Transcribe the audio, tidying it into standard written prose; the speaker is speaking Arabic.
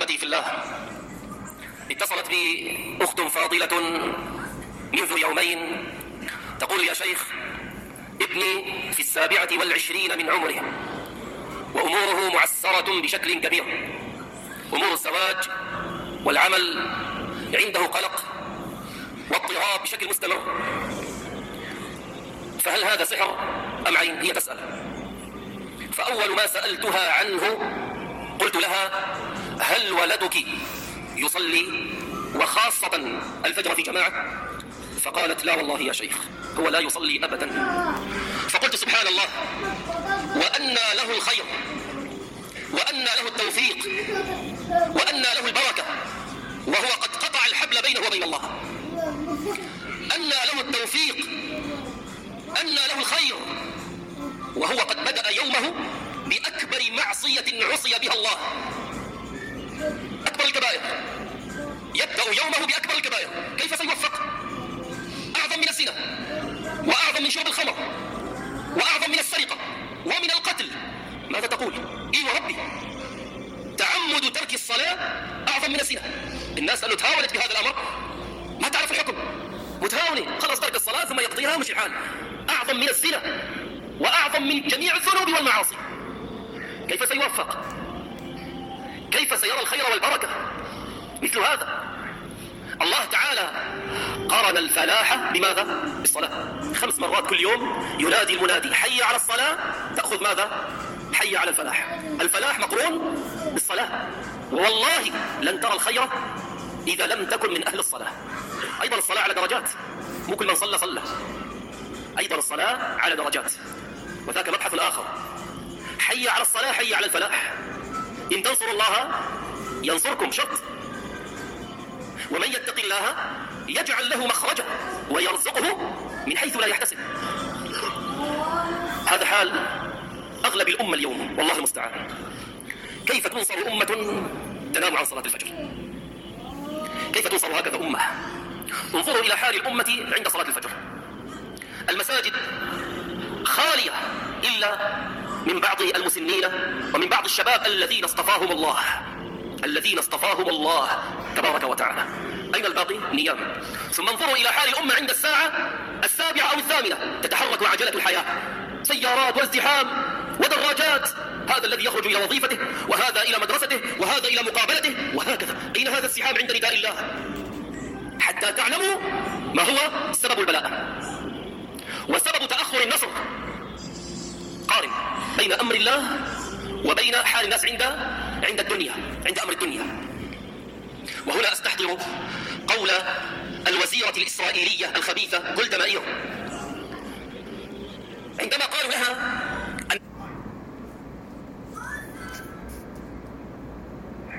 أحبتي في الله، اتصلت بي أخت فاضلة منذ يومين تقول: يا شيخ، ابني في 27 من عمره وأموره معسرة بشكل كبير، أمور الزواج والعمل عنده قلق واضطراب بشكل مستمر، فهل هذا سحر أم عين؟ هي تسأل. فأول ما سألتها عنه قلت لها: هل ولدك يصلي وخاصة الفجر في جماعة؟ فقالت: لا والله يا شيخ، هو لا يصلي أبدا. فقلت: سبحان الله، وأنى له الخير وأنى له التوفيق وأنى له البركة، وهو قد قطع الحبل بينه وبين الله. أنى له التوفيق، أنى له الخير، وهو قد بدأ يومه بأكبر معصية عصي بها الله، أكبر الكبائر، يبدأ يومه بأكبر الكبائر. كيف سيوفق؟ أعظم من الزنا، وأعظم من شرب الخمر، وأعظم من السرقة ومن القتل. ماذا تقول؟ إيه وربي، تعمد ترك الصلاة أعظم من الزنا. الناس أنه تهاونت بهذا الأمر، ما تعرف الحكم، متهاونة، خلص ترك الصلاة ثم يقضيها ومشي الحال. أعظم من الزنا وأعظم من جميع الذنوب والمعاصي. كيف سيوفق؟ كيف سيرى الخير والبركة مثل هذا؟ الله تعالى قرن الفلاح بماذا؟ بالصلاة. 5 مرات كل يوم ينادي المنادي: حي على الصلاة، تأخذ ماذا؟ حي على الفلاح. الفلاح مقرون بالصلاة، والله لن ترى الخير إذا لم تكن من أهل الصلاة. أيضا الصلاة على درجات، مو كل من صلى صلى، أيضا الصلاة على درجات، وذاك مبحث آخر. حي على الصلاة، حي على الفلاح. إن تنصروا الله ينصركم، شرط. ومن يتق الله يجعل له مخرجا ويرزقه من حيث لا يحتسب. هذا حال أغلب الأمة اليوم، والله المستعان. كيف تنصر أمة تنام عن صلاة الفجر؟ كيف تنصر هكذا أمة؟ انظروا إلى حال الأمة عند صلاة الفجر. المساجد خالية إلا من بعض المسنين ومن بعض الشباب الذين اصطفاهم الله تبارك وتعالى. أين الباقي؟ نيام. ثم انظروا إلى حال الأمة عند الساعة 7 أو 8، تتحرك عجلة الحياة، سيارات وازدحام ودراجات، هذا الذي يخرج إلى وظيفته، وهذا إلى مدرسته، وهذا إلى مقابلته، وهكذا. أين هذا الزحام عند نداء الله؟ حتى تعلموا ما هو سبب البلاء وسبب تأخر النصر. قارن بين أمر الله وبين حال الناس عند الدنيا، عند أمر الدنيا. وهنا أستحضر قول الوزيرة الإسرائيلية الخبيثة جولدا مائير عندما قالوا لها: